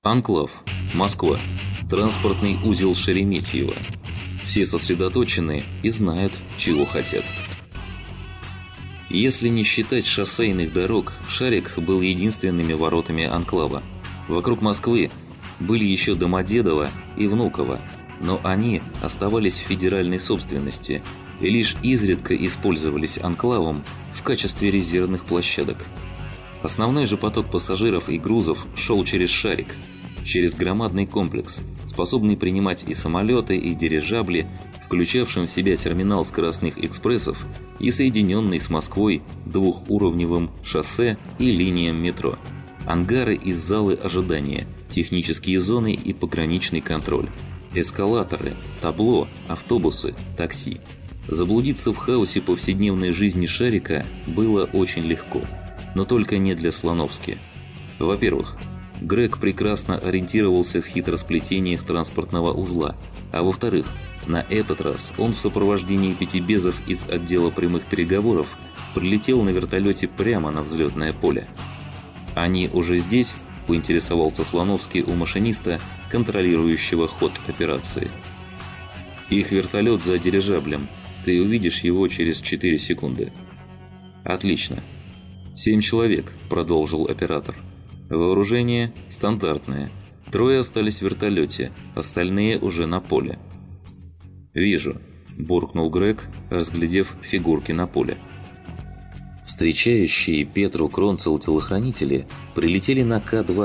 Анклав. Москва. Транспортный узел Шереметьево. Все сосредоточены и знают, чего хотят. Если не считать шоссейных дорог, Шарик был единственными воротами анклава. Вокруг Москвы были еще Домодедово и Внуково, но они оставались в федеральной собственности и лишь изредка использовались анклавом в качестве резервных площадок. Основной же поток пассажиров и грузов шел через Шарик, через громадный комплекс, способный принимать и самолеты, и дирижабли, включавшим в себя терминал скоростных экспрессов и соединенный с Москвой двухуровневым шоссе и линиям метро, ангары и залы ожидания, технические зоны и пограничный контроль, эскалаторы, табло, автобусы, такси. Заблудиться в хаосе повседневной жизни Шарика было очень легко, но только не для Слоновски. Во-первых, Грег прекрасно ориентировался в хитросплетениях транспортного узла, а во-вторых, на этот раз он в сопровождении пятибезов из отдела прямых переговоров прилетел на вертолете прямо на взлетное поле. «Они уже здесь?» – поинтересовался Слоновский у машиниста, контролирующего ход операции. «Их вертолет за дирижаблем. Ты увидишь его через 4 секунды». «Отлично. 7 человек», – продолжил оператор. «Вооружение стандартное. 3 остались в вертолете, остальные уже на поле». «Вижу», – буркнул Грег, разглядев фигурки на поле. Встречающие Петру Кронцел телохранители прилетели на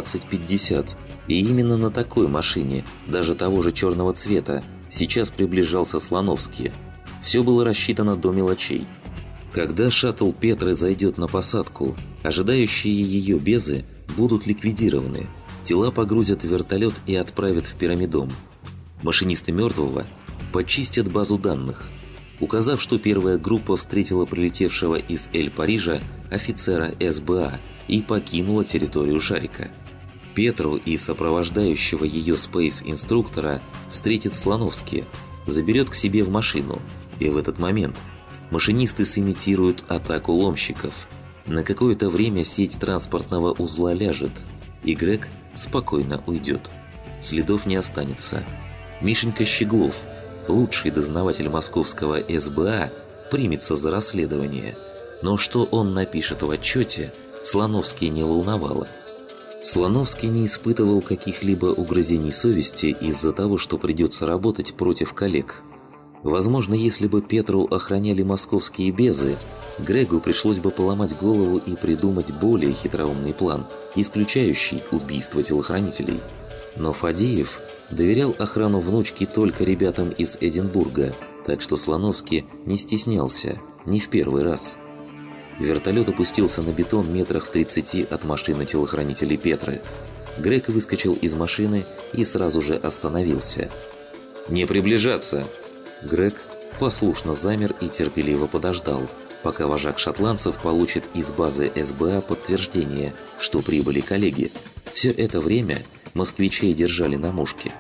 К-2050, и именно на такой машине, даже того же черного цвета, сейчас приближался Слоновский. Все было рассчитано до мелочей. Когда шаттл Петры зайдет на посадку, ожидающие ее безы будут ликвидированы, тела погрузят в вертолет и отправят в пирамидом. Машинисты мертвого почистят базу данных, указав, что первая группа встретила прилетевшего из Эль-Парижа офицера СБА и покинула территорию Шарика. Петру и сопровождающего ее спейс-инструктора встретит Слоновский, заберет к себе в машину, и в этот момент машинисты сымитируют атаку ломщиков. На какое-то время сеть транспортного узла ляжет, и Грег спокойно уйдет. Следов не останется. Мишенька Щеглов, лучший дознаватель московского СБА, примется за расследование. Но что он напишет в отчете, Слоновский не волновало. Слоновский не испытывал каких-либо угрызений совести из-за того, что придется работать против коллег. Возможно, если бы Петру охраняли московские безы, Грегу пришлось бы поломать голову и придумать более хитроумный план, исключающий убийство телохранителей. Но Фадеев доверял охрану внучки только ребятам из Эдинбурга, так что Слоновский не стеснялся, не в первый раз. Вертолет опустился на бетон метрах в 30 от машины телохранителей Петры. Грег выскочил из машины и сразу же остановился. «Не приближаться!» Грег послушно замер и терпеливо подождал, пока вожак шотландцев получит из базы СБА подтверждение, что прибыли коллеги. Все это время москвичей держали на мушке.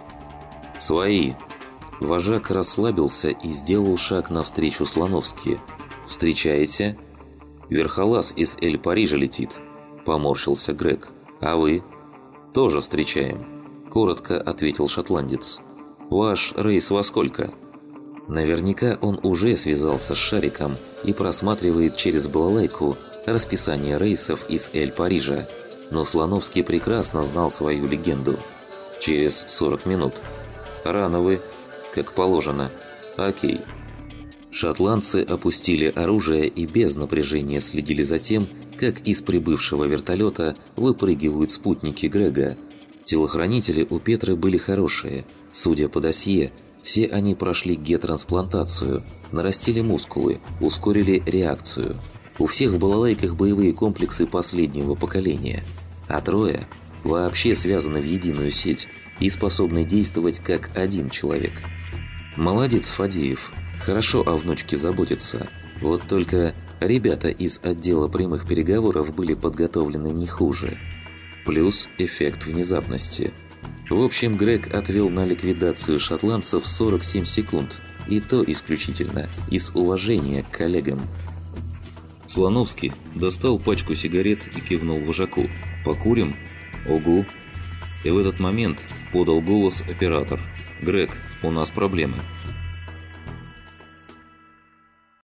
«Свои!» Вожак расслабился и сделал шаг навстречу Слоновски. «Встречаете?» «Верхолаз из Эль-Парижа летит», – поморщился Грег. «А вы?» «Тоже встречаем», – коротко ответил шотландец. «Ваш рейс во сколько?» Наверняка он уже связался с Шариком и просматривает через балалайку расписание рейсов из Эль-Парижа. Но Слоновский прекрасно знал свою легенду. «Через 40 минут». «Рано вы, как положено». «Окей». Шотландцы опустили оружие и без напряжения следили за тем, как из прибывшего вертолета выпрыгивают спутники Грега. Телохранители у Петры были хорошие. Судя по досье, все они прошли гетрансплантацию, нарастили мускулы, ускорили реакцию. У всех в балалайках боевые комплексы последнего поколения. А 3 вообще связаны в единую сеть и способны действовать как один человек. Молодец Фадеев, хорошо о внучке заботится. Вот только ребята из отдела прямых переговоров были подготовлены не хуже. Плюс эффект внезапности. В общем, Грег отвел на ликвидацию шотландцев 47 секунд, и то исключительно из уважения к коллегам. Слоновский достал пачку сигарет и кивнул вожаку. «Покурим?» «Огу!» И в этот момент подал голос оператор. «Грег, у нас проблемы».